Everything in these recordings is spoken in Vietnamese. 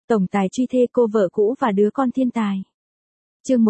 Tổng tài truy thê cô vợ cũ và đứa con thiên tài. Chương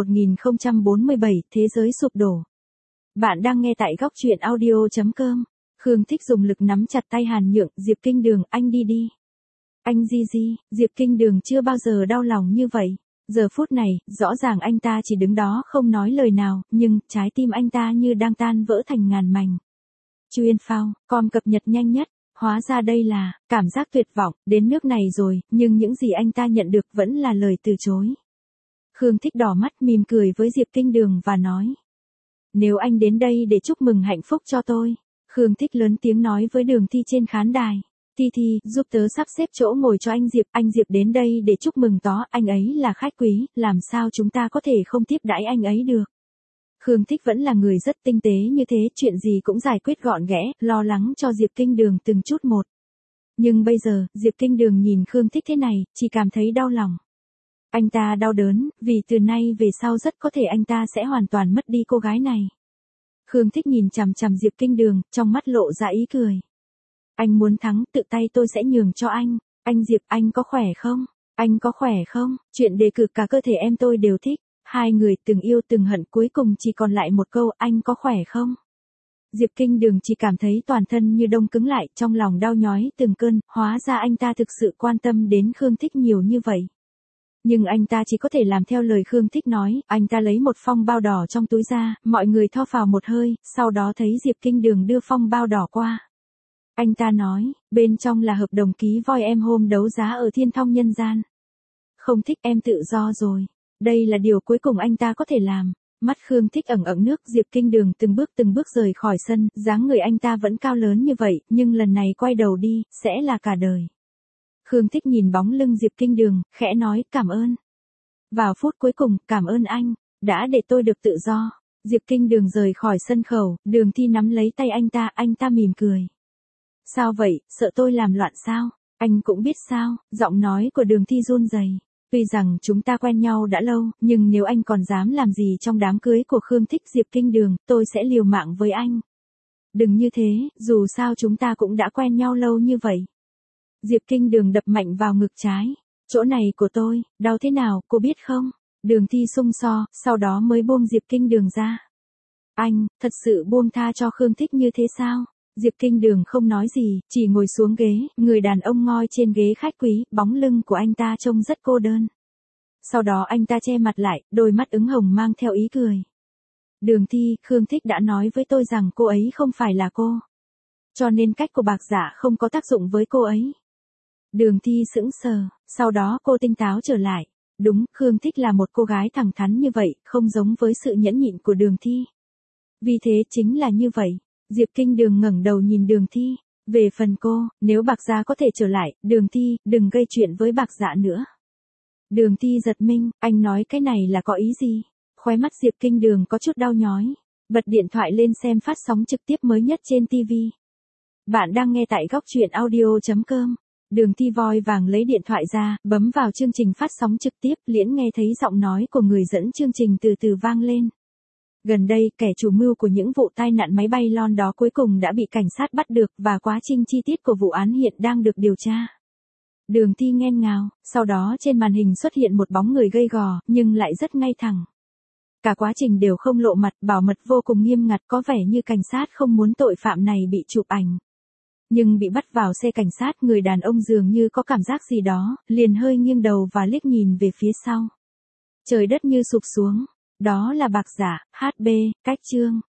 1047, Thế giới sụp đổ. Bạn đang nghe tại góc truyện audio.com. Khương Thích dùng lực nắm chặt tay Hàn Nhượng. Diệp Kinh Đường, anh đi đi. Anh Di, Diệp Kinh Đường chưa bao giờ đau lòng như vậy. Giờ phút này, rõ ràng anh ta chỉ đứng đó không nói lời nào, nhưng trái tim anh ta như đang tan vỡ thành ngàn mảnh. Chuyên phao, com cập nhật nhanh nhất. Hóa ra đây là cảm giác tuyệt vọng, đến nước này rồi, nhưng những gì anh ta nhận được vẫn là lời từ chối. Khương Thích đỏ mắt mỉm cười với Diệp Kinh Đường và nói. Nếu anh đến đây để chúc mừng hạnh phúc cho tôi. Khương Thích lớn tiếng nói với Đường Thi trên khán đài. Thi, giúp tớ sắp xếp chỗ ngồi cho anh Diệp đến đây để chúc mừng tó, anh ấy là khách quý, làm sao chúng ta có thể không tiếp đãi anh ấy được. Khương Thích vẫn là người rất tinh tế như thế, chuyện gì cũng giải quyết gọn ghẽ, lo lắng cho Diệp Kinh Đường từng chút một. Nhưng bây giờ, Diệp Kinh Đường nhìn Khương Thích thế này, chỉ cảm thấy đau lòng. Anh ta đau đớn, vì từ nay về sau rất có thể anh ta sẽ hoàn toàn mất đi cô gái này. Khương Thích nhìn chằm chằm Diệp Kinh Đường, trong mắt lộ ra ý cười. Anh muốn thắng, tự tay tôi sẽ nhường cho anh. Anh Diệp, anh có khỏe không? Anh có khỏe không? Chuyện đề cử cả cơ thể em tôi đều thích. Hai người từng yêu từng hận cuối cùng chỉ còn lại một câu, anh có khỏe không? Diệp Kinh Đường chỉ cảm thấy toàn thân như đông cứng lại, trong lòng đau nhói từng cơn, hóa ra anh ta thực sự quan tâm đến Khương Thích nhiều như vậy. Nhưng anh ta chỉ có thể làm theo lời Khương Thích nói, anh ta lấy một phong bao đỏ trong túi ra, mọi người tho phào một hơi, sau đó thấy Diệp Kinh Đường đưa phong bao đỏ qua. Anh ta nói, bên trong là hợp đồng ký voi em hôm đấu giá ở Thiên Thong Nhân Gian. Không thích em tự do rồi. Đây là điều cuối cùng anh ta có thể làm. Mắt Khương Thích ẩn ẩn nước. Diệp Kinh Đường từng bước rời khỏi sân, dáng người anh ta vẫn cao lớn như vậy, nhưng lần này quay đầu đi, sẽ là cả đời. Khương Thích nhìn bóng lưng Diệp Kinh Đường, khẽ nói, cảm ơn. Vào phút cuối cùng, cảm ơn anh, đã để tôi được tự do. Diệp Kinh Đường rời khỏi sân khấu, Đường Thi nắm lấy tay anh ta mỉm cười. Sao vậy, sợ tôi làm loạn sao? Anh cũng biết sao, giọng nói của Đường Thi run rẩy. Tuy rằng chúng ta quen nhau đã lâu, nhưng nếu anh còn dám làm gì trong đám cưới của Khương Thích Diệp Kinh Đường, tôi sẽ liều mạng với anh. Đừng như thế, dù sao chúng ta cũng đã quen nhau lâu như vậy. Diệp Kinh Đường đập mạnh vào ngực trái. Chỗ này của tôi, đau thế nào, cô biết không? Đường Thi sung so, sau đó mới buông Diệp Kinh Đường ra. Anh, thật sự buông tha cho Khương Thích như thế sao? Diệp Kinh Đường không nói gì, chỉ ngồi xuống ghế, người đàn ông ngồi trên ghế khách quý, bóng lưng của anh ta trông rất cô đơn. Sau đó anh ta che mặt lại, đôi mắt ửng hồng mang theo ý cười. Đường Thi, Khương Thích đã nói với tôi rằng cô ấy không phải là cô. Cho nên cách của bạc giả không có tác dụng với cô ấy. Đường Thi sững sờ, sau đó cô tinh táo trở lại. Đúng, Khương Thích là một cô gái thẳng thắn như vậy, không giống với sự nhẫn nhịn của Đường Thi. Vì thế chính là như vậy. Diệp Kinh Đường ngẩng đầu nhìn Đường Thi. Về phần cô, nếu bạc gia có thể trở lại, Đường Thi, đừng gây chuyện với bạc dạ nữa. Đường Thi giật mình, anh nói cái này là có ý gì? Khóe mắt Diệp Kinh Đường có chút đau nhói. Bật điện thoại lên xem phát sóng trực tiếp mới nhất trên TV. Bạn đang nghe tại góc truyện audio.com. Đường Thi voi vàng lấy điện thoại ra, bấm vào chương trình phát sóng trực tiếp, liễn nghe thấy giọng nói của người dẫn chương trình từ từ vang lên. Gần đây, kẻ chủ mưu của những vụ tai nạn máy bay lon đó cuối cùng đã bị cảnh sát bắt được và quá trình chi tiết của vụ án hiện đang được điều tra. Đường Thi nghẹn ngào, sau đó trên màn hình xuất hiện một bóng người gầy gò, nhưng lại rất ngay thẳng. Cả quá trình đều không lộ mặt, bảo mật vô cùng nghiêm ngặt, có vẻ như cảnh sát không muốn tội phạm này bị chụp ảnh. Nhưng bị bắt vào xe cảnh sát, người đàn ông dường như có cảm giác gì đó, liền hơi nghiêng đầu và liếc nhìn về phía sau. Trời đất như sụp xuống. Đó là bạc giả, HB, cách chương.